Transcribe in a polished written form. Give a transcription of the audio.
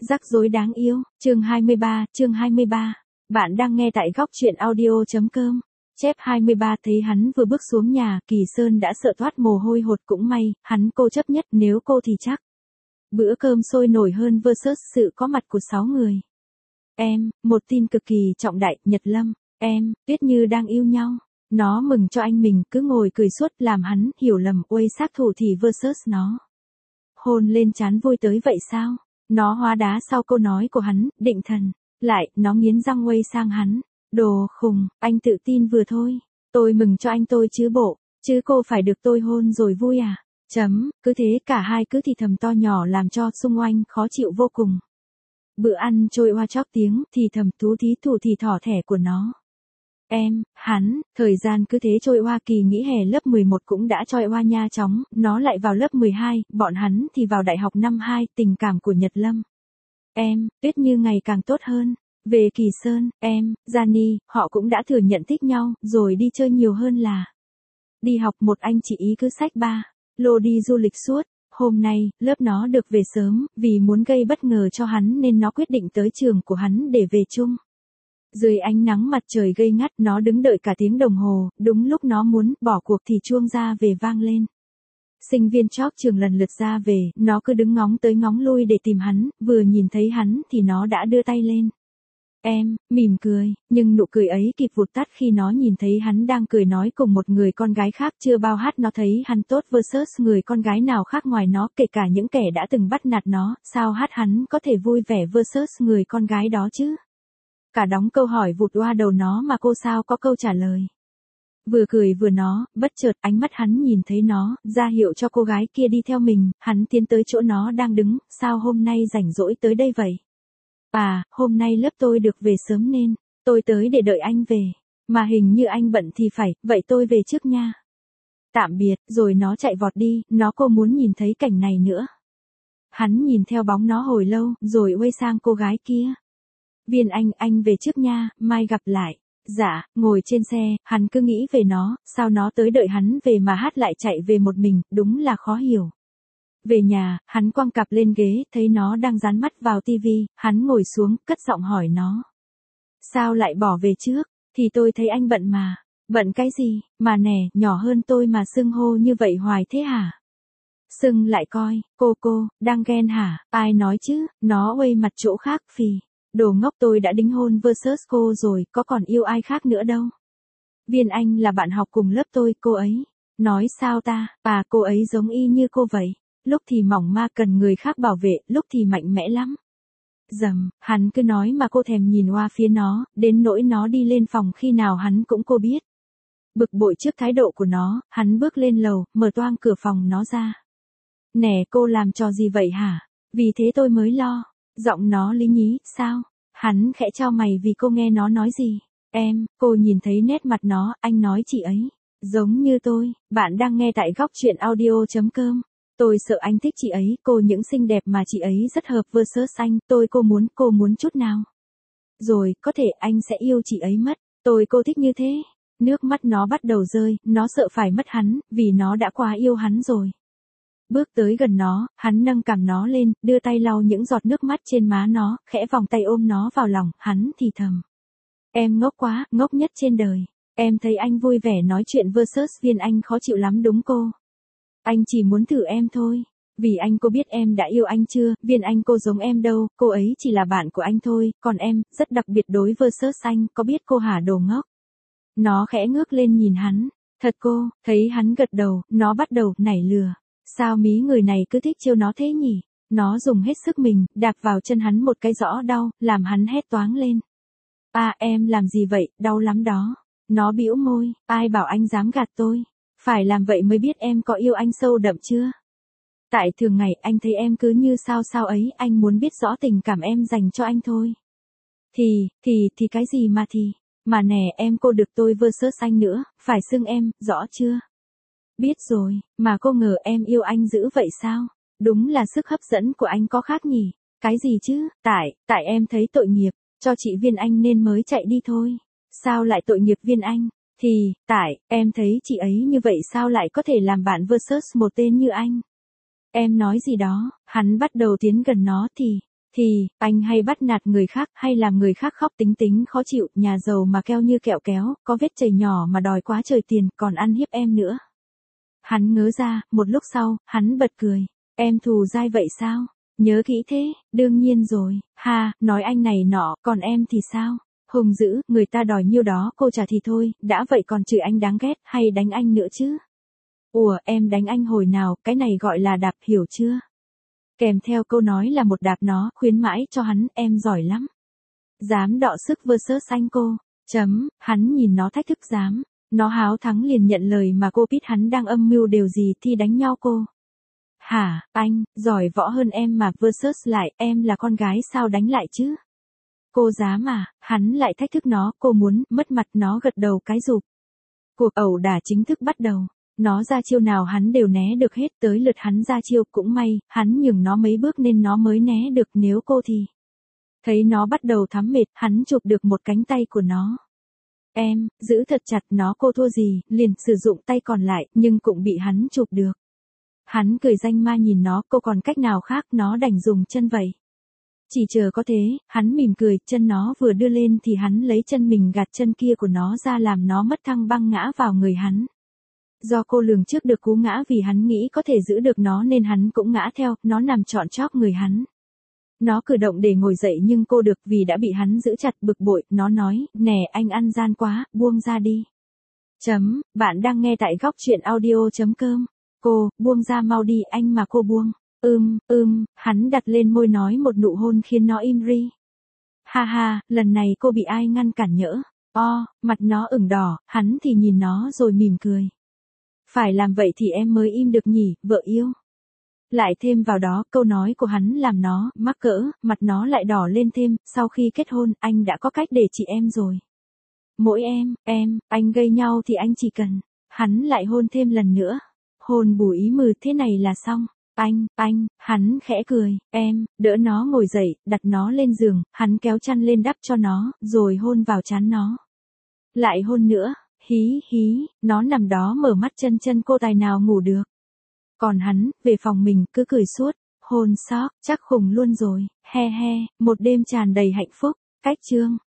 Rắc rối đáng yêu, chương 23. Bạn đang nghe tại góc truyện audio.com. Chép 23 thấy hắn vừa bước xuống nhà, Kỳ Sơn đã sợ toát mồ hôi hột cũng may, hắn cô chấp nhất nếu cô thì chắc. Bữa cơm sôi nổi hơn versus sự có mặt của 6 người. Em, một tin cực kỳ trọng đại, Nhật Lâm, em, Tuyết Như đang yêu nhau. Nó mừng cho anh mình cứ ngồi cười suốt làm hắn hiểu lầm uây sát thủ thì versus nó. Hôn lên trán vui tới vậy sao? Nó hóa đá sau câu nói của hắn, định thần. Lại, nó nghiến răng quay sang hắn. Đồ khùng, anh tự tin vừa thôi. Tôi mừng cho anh tôi chứ bộ. Chứ cô phải được tôi hôn rồi vui à? Cứ thế cả hai cứ thì thầm to nhỏ làm cho xung quanh khó chịu vô cùng. Bữa ăn trôi qua chóp tiếng, thì thầm thú thí thủ thì thỏ thẻ của nó. Em, hắn, thời gian cứ thế trôi qua. Kỳ nghỉ hè lớp 11 cũng đã trôi qua nha chóng, nó lại vào lớp 12, bọn hắn thì vào đại học năm 2, tình cảm của Nhật Lâm. Em, Tuyết Như ngày càng tốt hơn. Về Kỳ Sơn, em, Gianni, họ cũng đã thừa nhận thích nhau, rồi đi chơi nhiều hơn là đi học. Một anh chị ý cứ xách ba lô đi du lịch suốt. Hôm nay, lớp nó được về sớm, vì muốn gây bất ngờ cho hắn nên nó quyết định tới trường của hắn để về chung. Dưới ánh nắng mặt trời gay ngắt, nó đứng đợi cả tiếng đồng hồ, đúng lúc nó muốn bỏ cuộc thì chuông ra về vang lên. Sinh viên chóp trường lần lượt ra về, nó cứ đứng ngóng tới ngóng lui để tìm hắn, vừa nhìn thấy hắn thì nó đã đưa tay lên. Em, mỉm cười, nhưng nụ cười ấy kịp vụt tắt khi nó nhìn thấy hắn đang cười nói cùng một người con gái khác. Chưa bao hát nó thấy hắn tốt versus người con gái nào khác ngoài nó, kể cả những kẻ đã từng bắt nạt nó, sao hát hắn có thể vui vẻ versus người con gái đó chứ? Cả đống câu hỏi vụt qua đầu nó mà cô sao có câu trả lời. Vừa cười vừa nó, bất chợt ánh mắt hắn nhìn thấy nó, ra hiệu cho cô gái kia đi theo mình, hắn tiến tới chỗ nó đang đứng. Sao hôm nay rảnh rỗi tới đây vậy? À, hôm nay lớp tôi được về sớm nên tôi tới để đợi anh về. Mà hình như anh bận thì phải, vậy tôi về trước nha. Tạm biệt, rồi nó chạy vọt đi, nó cô muốn nhìn thấy cảnh này nữa. Hắn nhìn theo bóng nó hồi lâu, rồi quay sang cô gái kia. Viên anh về trước nha, mai gặp lại. Dạ, ngồi trên xe, hắn cứ nghĩ về nó, sao nó tới đợi hắn về mà hát lại chạy về một mình, đúng là khó hiểu. Về nhà, hắn quăng cặp lên ghế, thấy nó đang dán mắt vào tivi, hắn ngồi xuống, cất giọng hỏi nó. Sao lại bỏ về trước? Thì tôi thấy anh bận mà. Bận cái gì, mà nè, nhỏ hơn tôi mà xưng hô như vậy hoài thế hả? Xưng lại coi, cô, đang ghen hả? Ai nói chứ, nó quay mặt chỗ khác phì. Đồ ngốc, tôi đã đính hôn versus cô rồi, có còn yêu ai khác nữa đâu. Viên Anh là bạn học cùng lớp tôi, cô ấy. Nói sao ta, cô ấy giống y như cô vậy. Lúc thì mỏng ma cần người khác bảo vệ, lúc thì mạnh mẽ lắm. Hắn cứ nói mà cô thèm nhìn qua phía nó, đến nỗi nó đi lên phòng khi nào hắn cũng cô biết. Bực bội trước thái độ của nó, hắn bước lên lầu, mở toang cửa phòng nó ra. Nè cô làm trò gì vậy hả? Vì thế tôi mới lo. Giọng nó lý nhí, sao? Hắn khẽ chau mày vì cô nghe nó nói gì. Em, cô nhìn thấy nét mặt nó, anh nói chị ấy giống như tôi. Bạn đang nghe tại góc truyện audio.com. Tôi sợ anh thích chị ấy, cô những xinh đẹp mà chị ấy rất hợp versus anh, cô muốn chút nào. Rồi, có thể anh sẽ yêu chị ấy mất, cô thích như thế. Nước mắt nó bắt đầu rơi, nó sợ phải mất hắn, vì nó đã quá yêu hắn rồi. Bước tới gần nó, hắn nâng cằm nó lên, đưa tay lau những giọt nước mắt trên má nó, khẽ vòng tay ôm nó vào lòng, hắn thì thầm. Em ngốc quá, ngốc nhất trên đời. Em thấy anh vui vẻ nói chuyện versus Viên Anh khó chịu lắm đúng cô? Anh chỉ muốn thử em thôi. Vì anh cô biết em đã yêu anh chưa, Viên Anh cô giống em đâu, cô ấy chỉ là bạn của anh thôi, còn em, rất đặc biệt đối versus anh, có biết cô hả đồ ngốc? Nó khẽ ngước lên nhìn hắn. Thật cô, thấy hắn gật đầu, nó bắt đầu nảy lừa. Sao mí người này cứ thích trêu nó thế nhỉ? Nó dùng hết sức mình, đạp vào chân hắn một cái rõ đau, làm hắn hét toáng lên. Em làm gì vậy, đau lắm đó. Nó bĩu môi, ai bảo anh dám gạt tôi? Phải làm vậy mới biết em có yêu anh sâu đậm chưa? Tại thường ngày anh thấy em cứ như sao ấy, anh muốn biết rõ tình cảm em dành cho anh thôi. Thì cái gì mà thì? Mà nè em cô được tôi versus anh nữa, phải xưng em, rõ chưa? Biết rồi, mà cô ngờ em yêu anh dữ vậy sao? Đúng là sức hấp dẫn của anh có khác nhỉ? Cái gì chứ? Tại em thấy tội nghiệp, cho chị Viên Anh nên mới chạy đi thôi. Sao lại tội nghiệp Viên Anh? Thì, tại, em thấy chị ấy như vậy sao lại có thể làm bạn versus một tên như anh? Em nói gì đó, hắn bắt đầu tiến gần nó Thì, anh hay bắt nạt người khác hay làm người khác khóc tính tính khó chịu, nhà giàu mà keo như kẹo kéo, có vết chảy nhỏ mà đòi quá trời tiền, còn ăn hiếp em nữa. Hắn ngớ ra, một lúc sau, hắn bật cười. Em thù dai vậy sao? Nhớ kỹ thế, đương nhiên rồi, ha, nói anh này nọ, còn em thì sao? Hùng dữ, người ta đòi nhiêu đó cô trả thì thôi, đã vậy còn chửi anh đáng ghét, hay đánh anh nữa chứ? Ủa, em đánh anh hồi nào, cái này gọi là đạp, hiểu chưa? Kèm theo câu nói là một đạp nó, khuyến mãi cho hắn, em giỏi lắm. Dám đọ sức versus anh cô. Hắn nhìn nó thách thức dám. Nó háo thắng liền nhận lời mà cô biết hắn đang âm mưu điều gì thì đánh nhau cô. Hả, anh, giỏi võ hơn em mà versus lại, em là con gái sao đánh lại chứ? Cô dám à, hắn lại thách thức nó, cô muốn, mất mặt nó gật đầu cái rụp. Cuộc ẩu đả chính thức bắt đầu. Nó ra chiêu nào hắn đều né được hết, tới lượt hắn ra chiêu, cũng may, hắn nhường nó mấy bước nên nó mới né được, nếu cô thì. Thấy nó bắt đầu thắm mệt, hắn chụp được một cánh tay của nó. Em, giữ thật chặt nó, cô thua gì, liền sử dụng tay còn lại, nhưng cũng bị hắn chụp được. Hắn cười danh ma nhìn nó, cô còn cách nào khác, nó đành dùng chân vậy. Chỉ chờ có thế, hắn mỉm cười, chân nó vừa đưa lên thì hắn lấy chân mình gạt chân kia của nó ra làm nó mất thăng băng ngã vào người hắn. Do cô lường trước được cú ngã vì hắn nghĩ có thể giữ được nó nên hắn cũng ngã theo, nó nằm trọn chóp người hắn. Nó cử động để ngồi dậy nhưng cô được vì đã bị hắn giữ chặt, bực bội, nó nói, nè anh ăn gian quá, buông ra đi. Bạn đang nghe tại góc truyện audio.com. Cô, buông ra mau đi anh mà cô buông. Hắn đặt lên môi nói một nụ hôn khiến nó im ri. Ha ha, lần này cô bị ai ngăn cản nhỡ. Mặt nó ửng đỏ, hắn thì nhìn nó rồi mỉm cười. Phải làm vậy thì em mới im được nhỉ, vợ yêu. Lại thêm vào đó, câu nói của hắn làm nó mắc cỡ, mặt nó lại đỏ lên thêm, sau khi kết hôn, anh đã có cách để trị em rồi. Mỗi anh gây nhau thì anh chỉ cần. Hắn lại hôn thêm lần nữa. Hôn bù ý mừ, thế này là xong. Hắn khẽ cười, đỡ nó ngồi dậy, đặt nó lên giường, hắn kéo chăn lên đắp cho nó, rồi hôn vào trán nó. Lại hôn nữa, hí, nó nằm đó mở mắt chân cô tài nào ngủ được. Còn hắn, về phòng mình, cứ cười suốt, hôn sóc, chắc khùng luôn rồi, he, một đêm tràn đầy hạnh phúc, cách chương.